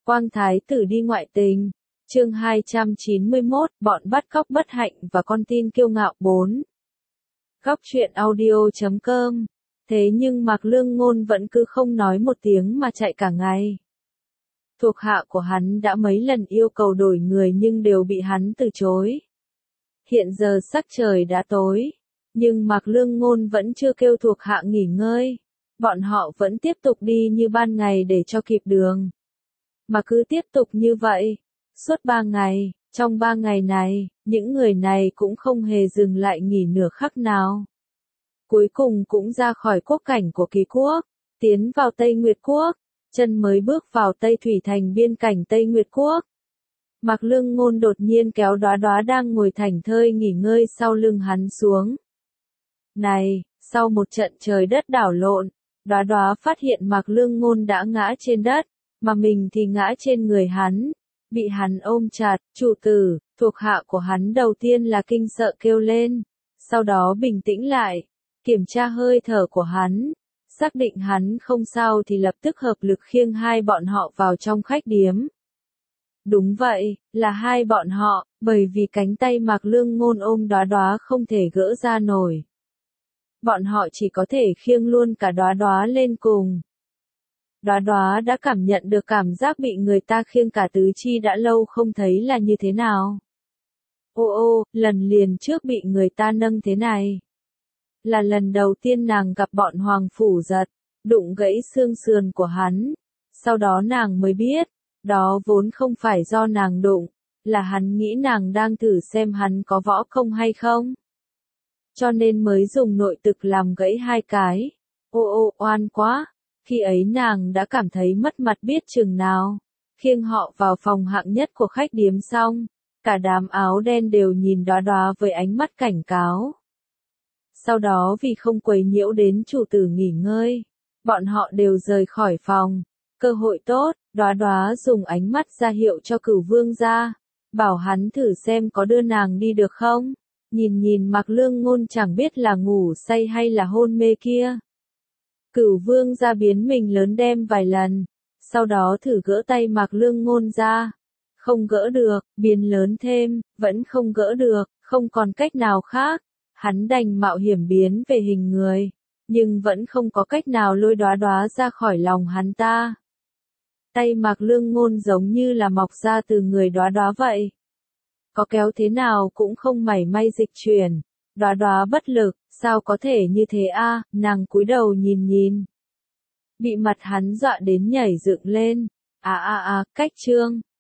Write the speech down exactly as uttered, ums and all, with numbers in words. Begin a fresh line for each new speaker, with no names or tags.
Quang Thái tử đi ngoại tình. Chương hai trăm chín mươi mốt, bọn bắt cóc bất hạnh và con tin kiêu ngạo bốn. Góc truyện audio chấm com. Thế nhưng Mạc Lương Ngôn vẫn cứ không nói một tiếng mà chạy cả ngày. Thuộc hạ của hắn đã mấy lần yêu cầu đổi người nhưng đều bị hắn từ chối. Hiện giờ sắc trời đã tối, nhưng Mạc Lương Ngôn vẫn chưa kêu thuộc hạ nghỉ ngơi. Bọn họ vẫn tiếp tục đi như ban ngày để cho kịp đường. Mà cứ tiếp tục như vậy, suốt ba ngày, trong ba ngày này, những người này cũng không hề dừng lại nghỉ nửa khắc nào. Cuối cùng cũng ra khỏi quốc cảnh của Kỳ Quốc, tiến vào Tây Nguyệt Quốc, chân mới bước vào Tây Thủy Thành biên cảnh Tây Nguyệt Quốc. Mạc Lương Ngôn đột nhiên kéo Đóa Đóa đang ngồi thảnh thơi nghỉ ngơi sau lưng hắn xuống. Này, sau một trận trời đất đảo lộn, Đóa Đóa phát hiện Mạc Lương Ngôn đã ngã trên đất, mà mình thì ngã trên người hắn, bị hắn ôm chặt. Chủ tử, thuộc hạ của hắn đầu tiên là kinh sợ kêu lên, sau đó bình tĩnh lại, kiểm tra hơi thở của hắn, xác định hắn không sao thì lập tức hợp lực khiêng hai bọn họ vào trong khách điếm. Đúng vậy, là hai bọn họ, bởi vì cánh tay Mạc Lương Ngôn ôm Đóa Đóa không thể gỡ ra nổi. Bọn họ chỉ có thể khiêng luôn cả Đóa Đóa lên cùng. Đóa Đóa đã cảm nhận được cảm giác bị người ta khiêng cả tứ chi đã lâu không thấy là như thế nào. Ô ô, lần liền trước bị người ta nâng thế này. Là lần đầu tiên nàng gặp bọn Hoàng Phủ Giật, đụng gãy xương sườn của hắn. Sau đó nàng mới biết, đó vốn không phải do nàng đụng, là hắn nghĩ nàng đang thử xem hắn có võ công hay không. Cho nên mới dùng nội lực làm gãy hai cái. Ô ô, oan quá. Khi ấy nàng đã cảm thấy mất mặt biết chừng nào. Khiêng họ vào phòng hạng nhất của khách điếm xong, cả đám áo đen đều nhìn Đóa Đóa với ánh mắt cảnh cáo. Sau đó vì không quấy nhiễu đến chủ tử nghỉ ngơi, bọn họ đều rời khỏi phòng. Cơ hội tốt, Đóa Đóa dùng ánh mắt ra hiệu cho Cửu Vương gia, bảo hắn thử xem có đưa nàng đi được không. Nhìn nhìn Mạc Lương Ngôn chẳng biết là ngủ say hay là hôn mê kia. Cửu Vương gia biến mình lớn đem vài lần, sau đó thử gỡ tay Mạc Lương Ngôn ra. Không gỡ được, biến lớn thêm, vẫn không gỡ được, không còn cách nào khác. Hắn đành mạo hiểm biến về hình người, nhưng vẫn không có cách nào lôi Đóa Đóa ra khỏi lòng hắn ta. Tay Mạc Lương Ngôn giống như là mọc ra từ người Đóa Đóa vậy. Có kéo thế nào cũng không mảy may dịch chuyển. Đóa Đóa bất lực, sao có thể như thế a? À? Nàng cúi đầu nhìn nhìn. Bị mặt hắn dọa đến nhảy dựng lên. À à à, cách trương,